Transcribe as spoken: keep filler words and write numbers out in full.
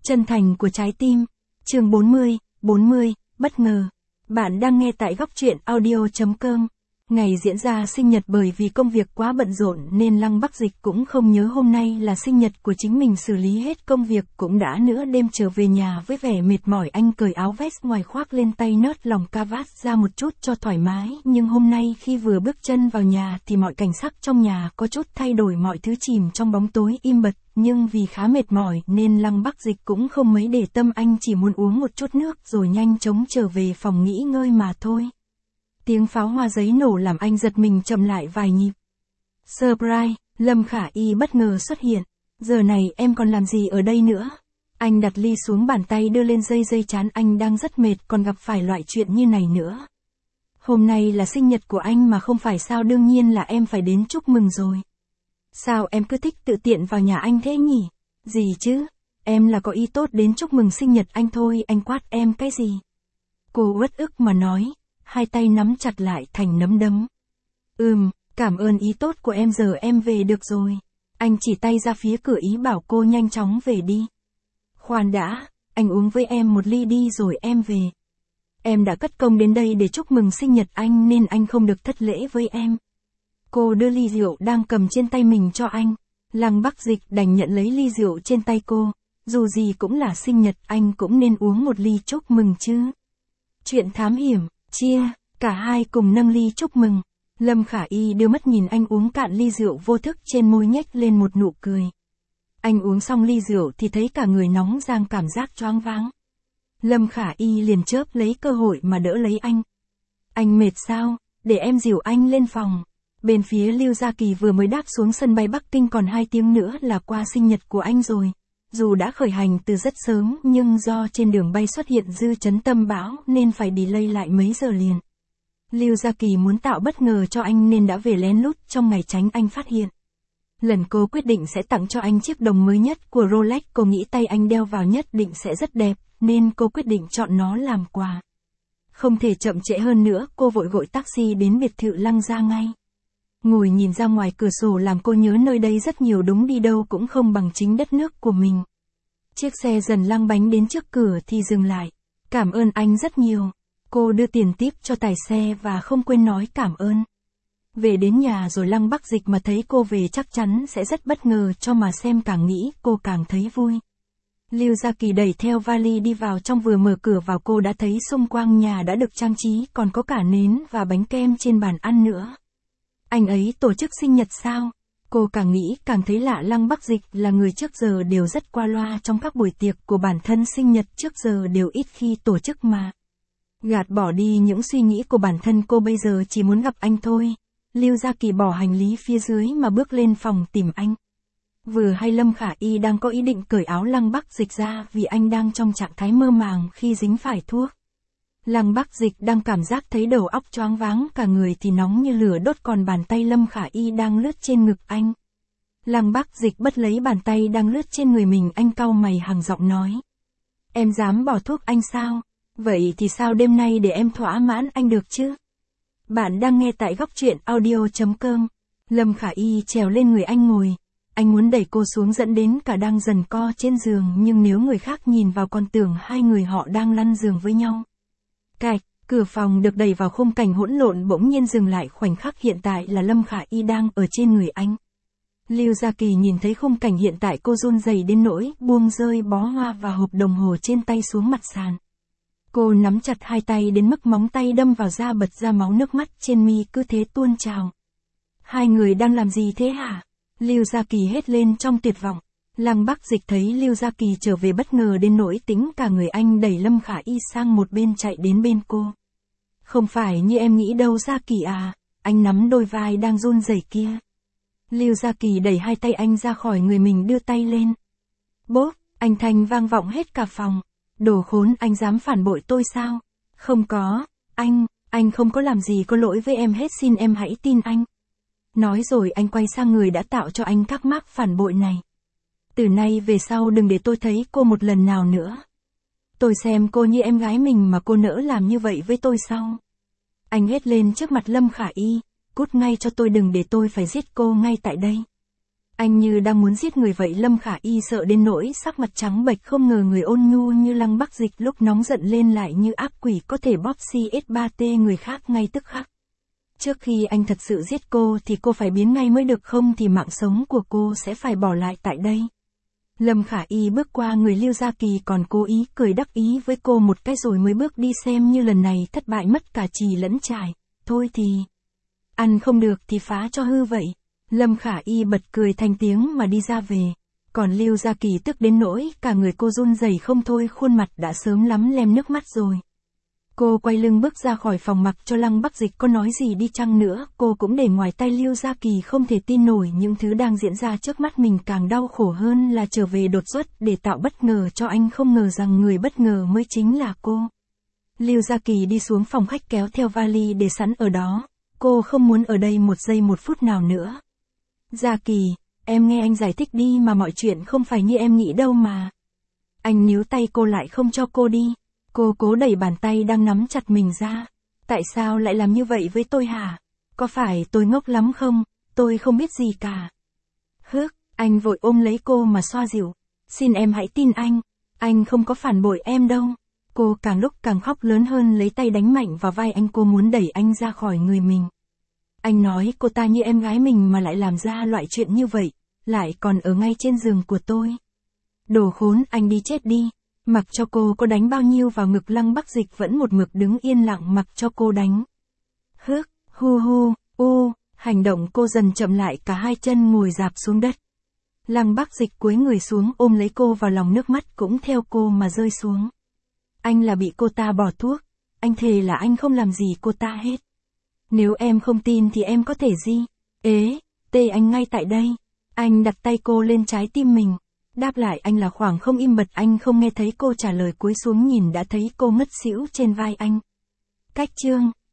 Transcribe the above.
Chân thành của trái tim. Chương bốn mươi, bốn mươi, bất ngờ. Bạn đang nghe tại góc truyện audio chấm com. Ngày diễn ra sinh nhật bởi vì công việc quá bận rộn nên Lăng Bắc Dịch cũng không nhớ hôm nay là sinh nhật của chính mình, xử lý hết công việc cũng đã nửa đêm trở về nhà với vẻ mệt mỏi. Anh cởi áo vest ngoài khoác lên tay nớt lòng cravat ra một chút cho thoải mái, nhưng hôm nay khi vừa bước chân vào nhà thì mọi cảnh sắc trong nhà có chút thay đổi, mọi thứ chìm trong bóng tối im bặt, nhưng vì khá mệt mỏi nên Lăng Bắc Dịch cũng không mấy để tâm, anh chỉ muốn uống một chút nước rồi nhanh chóng trở về phòng nghỉ ngơi mà thôi. Tiếng pháo hoa giấy nổ làm anh giật mình chậm lại vài nhịp. Surprise, Lâm Khả Y bất ngờ xuất hiện. Giờ này em còn làm gì ở đây nữa? Anh đặt ly xuống bàn tay đưa lên dây dây chán, anh đang rất mệt còn gặp phải loại chuyện như này nữa. Hôm nay là sinh nhật của anh mà không phải sao, đương nhiên là em phải đến chúc mừng rồi. Sao em cứ thích tự tiện vào nhà anh thế nhỉ? Gì chứ? Em là có ý tốt đến chúc mừng sinh nhật anh thôi. Anh quát em cái gì? Cô uất ức mà nói, hai tay nắm chặt lại thành nắm đấm. Ừm, cảm ơn ý tốt của em, giờ em về được rồi. Anh chỉ tay ra phía cửa ý bảo cô nhanh chóng về đi. Khoan đã, anh uống với em một ly đi rồi em về. Em đã cất công đến đây để chúc mừng sinh nhật anh nên anh không được thất lễ với em. Cô đưa ly rượu đang cầm trên tay mình cho anh. Lăng Bắc Dịch đành nhận lấy ly rượu trên tay cô. Dù gì cũng là sinh nhật, anh cũng nên uống một ly chúc mừng chứ. Chuyện thám hiểm, chia, cả hai cùng nâng ly chúc mừng. Lâm Khả Y đưa mắt nhìn anh uống cạn ly rượu, vô thức trên môi nhếch lên một nụ cười. Anh uống xong ly rượu thì thấy cả người nóng rang, cảm giác choáng váng. Lâm Khả Y liền chớp lấy cơ hội mà đỡ lấy anh. Anh mệt sao? Để em dìu anh lên phòng. Bên phía Lưu Gia Kỳ vừa mới đáp xuống sân bay Bắc Kinh, còn hai tiếng nữa là qua sinh nhật của anh rồi. Dù đã khởi hành từ rất sớm nhưng do trên đường bay xuất hiện dư chấn tâm bão nên phải delay lại mấy giờ liền. Lưu Gia Kỳ muốn tạo bất ngờ cho anh nên đã về lén lút trong ngày tránh anh phát hiện. Lần cô quyết định sẽ tặng cho anh chiếc đồng mới nhất của Rolex, cô nghĩ tay anh đeo vào nhất định sẽ rất đẹp nên cô quyết định chọn nó làm quà. Không thể chậm trễ hơn nữa, cô vội gọi taxi đến biệt thự Lăng Gia ngay. Ngồi nhìn ra ngoài cửa sổ làm cô nhớ nơi đây rất nhiều, đúng đi đâu cũng không bằng chính đất nước của mình. Chiếc xe dần lăn bánh đến trước cửa thì dừng lại. Cảm ơn anh rất nhiều. Cô đưa tiền tip cho tài xe và không quên nói cảm ơn. Về đến nhà rồi Lăng Bắc Dịch mà thấy cô về chắc chắn sẽ rất bất ngờ, cho mà xem càng nghĩ cô càng thấy vui. Lưu Gia Kỳ đẩy theo vali đi vào trong, vừa mở cửa vào cô đã thấy xung quanh nhà đã được trang trí, còn có cả nến và bánh kem trên bàn ăn nữa. Anh ấy tổ chức sinh nhật sao? Cô càng nghĩ càng thấy lạ. Lăng Bắc Dịch là người trước giờ đều rất qua loa trong các buổi tiệc của bản thân, sinh nhật trước giờ đều ít khi tổ chức mà. Gạt bỏ đi những suy nghĩ của bản thân, cô bây giờ chỉ muốn gặp anh thôi. Lưu Gia Kỳ bỏ hành lý phía dưới mà bước lên phòng tìm anh. Vừa hay Lâm Khả Y đang có ý định cởi áo Lăng Bắc Dịch ra vì anh đang trong trạng thái mơ màng khi dính phải thuốc. Lăng Bắc Dịch đang cảm giác thấy đầu óc choáng váng, cả người thì nóng như lửa đốt, còn bàn tay Lâm Khả Y đang lướt trên ngực anh. Lăng Bắc Dịch bắt lấy bàn tay đang lướt trên người mình, anh cau mày hằng giọng nói. Em dám bỏ thuốc anh sao? Vậy thì sao đêm nay để em thỏa mãn anh được chứ? Bạn đang nghe tại góc truyện audio chấm com. Lâm Khả Y trèo lên người anh ngồi. Anh muốn đẩy cô xuống dẫn đến cả đang dần co trên giường, nhưng nếu người khác nhìn vào còn tưởng hai người họ đang lăn giường với nhau. Cạch, cửa phòng được đẩy vào, khung cảnh hỗn lộn bỗng nhiên dừng lại, khoảnh khắc hiện tại là Lâm Khả Y đang ở trên người anh. Lưu Gia Kỳ nhìn thấy khung cảnh hiện tại, cô run rẩy đến nỗi buông rơi bó hoa và hộp đồng hồ trên tay xuống mặt sàn. Cô nắm chặt hai tay đến mức móng tay đâm vào da bật ra máu, nước mắt trên mi cứ thế tuôn trào. Hai người đang làm gì thế hả? Lưu Gia Kỳ hét lên trong tuyệt vọng. Lăng Bắc Dịch thấy Lưu Gia Kỳ trở về bất ngờ đến nỗi tính cả người, anh đẩy Lâm Khả Y sang một bên chạy đến bên cô. Không phải như em nghĩ đâu Gia Kỳ à, anh nắm đôi vai đang run rẩy kia. Lưu Gia Kỳ đẩy hai tay anh ra khỏi người mình, đưa tay lên. Bốp, anh thanh vang vọng hết cả phòng. Đồ khốn, anh dám phản bội tôi sao? Không có, anh, anh không có làm gì có lỗi với em hết, xin em hãy tin anh. Nói rồi anh quay sang người đã tạo cho anh thắc mắc phản bội này. Từ nay về sau đừng để tôi thấy cô một lần nào nữa. Tôi xem cô như em gái mình mà cô nỡ làm như vậy với tôi sao? Anh hét lên trước mặt Lâm Khả Y, cút ngay cho tôi, đừng để tôi phải giết cô ngay tại đây. Anh như đang muốn giết người vậy. Lâm Khả Y sợ đến nỗi sắc mặt trắng bệch, không ngờ người ôn nhu như Lăng Bắc Dịch lúc nóng giận lên lại như ác quỷ có thể bóp xê ét ba tê người khác ngay tức khắc. Trước khi anh thật sự giết cô thì cô phải biến ngay mới được, không thì mạng sống của cô sẽ phải bỏ lại tại đây. Lâm Khả Y bước qua người Lưu Gia Kỳ còn cố ý cười đắc ý với cô một cái rồi mới bước đi, xem như lần này thất bại mất cả chì lẫn chải. Thôi thì, ăn không được thì phá cho hư vậy. Lâm Khả Y bật cười thành tiếng mà đi ra về. Còn Lưu Gia Kỳ tức đến nỗi cả người cô run rẩy không thôi, khuôn mặt đã sớm lắm lem nước mắt rồi. Cô quay lưng bước ra khỏi phòng, mặc cho Lăng Bắc Dịch có nói gì đi chăng nữa, cô cũng để ngoài tay Lưu Gia Kỳ, không thể tin nổi những thứ đang diễn ra trước mắt mình. Càng đau khổ hơn là trở về đột xuất để tạo bất ngờ cho anh, không ngờ rằng người bất ngờ mới chính là cô. Lưu Gia Kỳ đi xuống phòng khách kéo theo vali để sẵn ở đó. Cô không muốn ở đây một giây một phút nào nữa. Gia Kỳ, em nghe anh giải thích đi mà, mọi chuyện không phải như em nghĩ đâu mà. Anh níu tay cô lại không cho cô đi. Cô cố đẩy bàn tay đang nắm chặt mình ra. Tại sao lại làm như vậy với tôi hả? Có phải tôi ngốc lắm không? Tôi không biết gì cả. Hức, anh vội ôm lấy cô mà xoa dịu. Xin em hãy tin anh. Anh không có phản bội em đâu. Cô càng lúc càng khóc lớn hơn, lấy tay đánh mạnh vào vai anh. Cô muốn đẩy anh ra khỏi người mình. Anh nói cô ta như em gái mình mà lại làm ra loại chuyện như vậy. Lại còn ở ngay trên giường của tôi. Đồ khốn, anh đi chết đi. Mặc cho cô có đánh bao nhiêu vào ngực, Lăng Bắc Dịch vẫn một mực đứng yên lặng mặc cho cô đánh. Hức, hu hu, u, hành động cô dần chậm lại, cả hai chân ngồi rạp xuống đất. Lăng Bắc Dịch cúi người xuống ôm lấy cô vào lòng, nước mắt cũng theo cô mà rơi xuống. Anh là bị cô ta bỏ thuốc, anh thề là anh không làm gì cô ta hết. Nếu em không tin thì em có thể gì? Ế, tê anh ngay tại đây. Anh đặt tay cô lên trái tim mình. Đáp lại anh là khoảng không, im bặt. Anh không nghe thấy cô trả lời, cúi xuống nhìn đã thấy cô ngất xỉu trên vai anh. Cách chương